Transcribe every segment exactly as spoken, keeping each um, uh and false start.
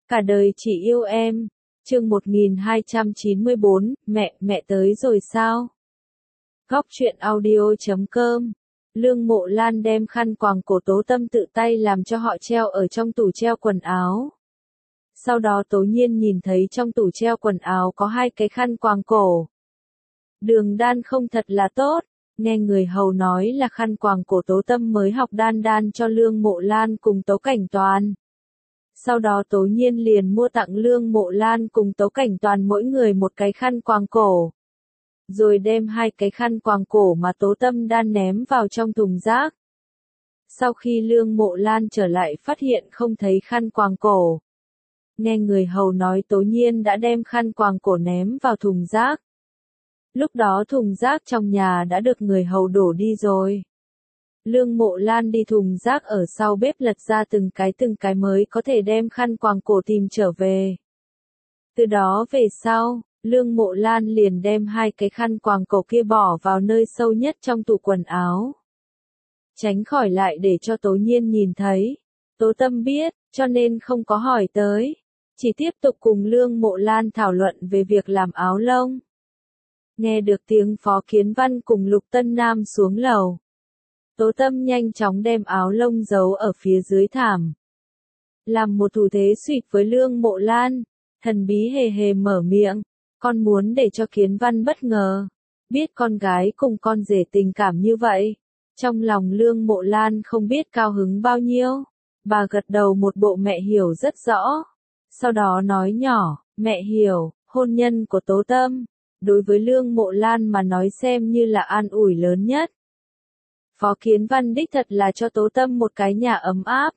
Cả đời chỉ yêu em. Chương một nghìn hai trăm chín mươi bốn, mẹ, mẹ tới rồi sao? Góc truyện audio chấm com. Lương Mộ Lan đem khăn quàng cổ Tố Tâm tự tay làm cho họ treo ở trong tủ treo quần áo. Sau đó Tố Nhiên nhìn thấy trong tủ treo quần áo có hai cái khăn quàng cổ. Đường đan không thật là tốt, nghe người hầu nói là khăn quàng cổ Tố Tâm mới học đan đan cho Lương Mộ Lan cùng Tố Cảnh Toàn. Sau đó Tố Nhiên liền mua tặng Lương Mộ Lan cùng Tố Cảnh Toàn mỗi người một cái khăn quàng cổ. Rồi đem hai cái khăn quàng cổ mà Tố Tâm đan ném vào trong thùng rác. Sau khi Lương Mộ Lan trở lại phát hiện không thấy khăn quàng cổ. Nghe người hầu nói Tố Nhiên đã đem khăn quàng cổ ném vào thùng rác. Lúc đó thùng rác trong nhà đã được người hầu đổ đi rồi. Lương Mộ Lan đi thùng rác ở sau bếp lật ra từng cái từng cái mới có thể đem khăn quàng cổ tìm trở về. Từ đó về sau, Lương Mộ Lan liền đem hai cái khăn quàng cổ kia bỏ vào nơi sâu nhất trong tủ quần áo. Tránh khỏi lại để cho Tố Nhiên nhìn thấy. Tố Tâm biết, cho nên không có hỏi tới. Chỉ tiếp tục cùng Lương Mộ Lan thảo luận về việc làm áo lông. Nghe được tiếng Phó Kiến Văn cùng Lục Tân Nam xuống lầu. Tố Tâm nhanh chóng đem áo lông giấu ở phía dưới thảm. Làm một thủ thế suýt với Lương Mộ Lan, thần bí hề hề mở miệng, con muốn để cho Kiến Văn bất ngờ, biết con gái cùng con rể tình cảm như vậy. Trong lòng Lương Mộ Lan không biết cao hứng bao nhiêu, bà gật đầu một bộ mẹ hiểu rất rõ. Sau đó nói nhỏ, mẹ hiểu, hôn nhân của Tố Tâm, đối với Lương Mộ Lan mà nói xem như là an ủi lớn nhất. Phó Kiến Văn đích thật là cho Tố Tâm một cái nhà ấm áp.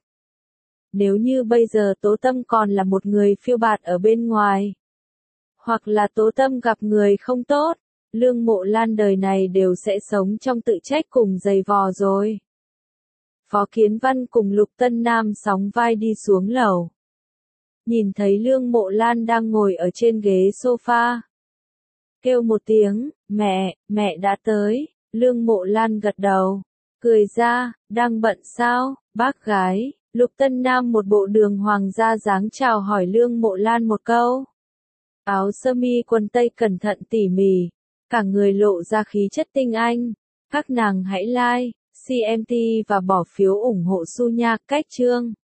Nếu như bây giờ Tố Tâm còn là một người phiêu bạt ở bên ngoài, hoặc là Tố Tâm gặp người không tốt, Lương Mộ Lan đời này đều sẽ sống trong tự trách cùng dày vò rồi. Phó Kiến Văn cùng Lục Tân Nam sóng vai đi xuống lầu. Nhìn thấy Lương Mộ Lan đang ngồi ở trên ghế sofa. Kêu một tiếng, mẹ, mẹ đã tới. Lương Mộ Lan gật đầu, cười ra, đang bận sao, bác gái. Lục Tân Nam một bộ đường hoàng gia dáng chào hỏi Lương Mộ Lan một câu. Áo sơ mi quần tây cẩn thận tỉ mỉ, cả người lộ ra khí chất tinh anh. Các nàng hãy like, xê em tê và bỏ phiếu ủng hộ Su Nha cách chương.